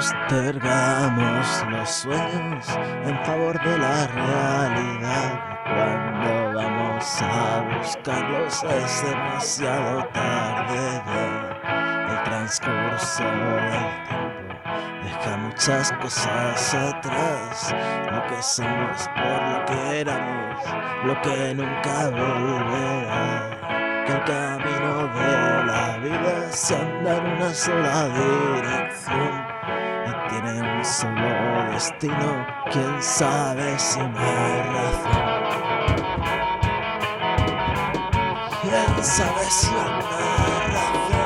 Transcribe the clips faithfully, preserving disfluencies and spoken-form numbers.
postergamos los sueños en favor de la realidad. Cuando vamos a buscarlos es demasiado tarde ya. El transcurso del tiempo deja muchas cosas atrás. Lo que somos por lo que éramos, lo que nunca volverá. Que el camino de la vida se anda en una sola dirección y tiene un solo destino. Quién sabe si no hay razón. Quién sabe si no hay razón.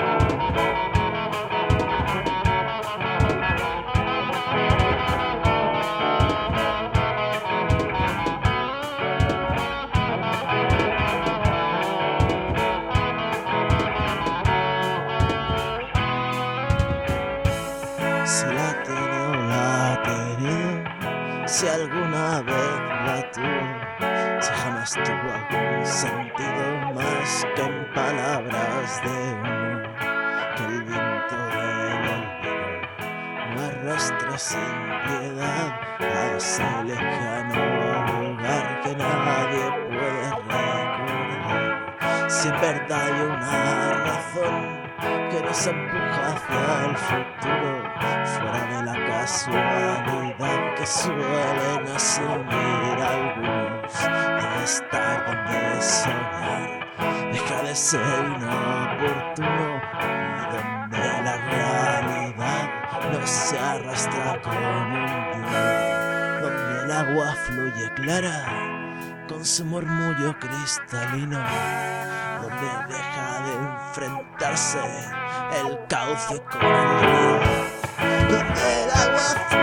Si la tiene o la ha tenido, si alguna vez la tuvo, si jamás tuvo algún sentido más que en palabras de uno, que el viento del olvido no arrastra sin piedad a ese lejano lugar que nadie puede recordar. Si en verdad hay una razón que nos empuja hacia el futuro, fuera de la casualidad que suelen asumir algunos, debe estar donde soñar deja de ser inoportuno y donde la realidad no se arrastra como un río, donde el agua fluye clara con su murmullo cristalino, donde deja de enfrentarse el cauce con el río, donde el agua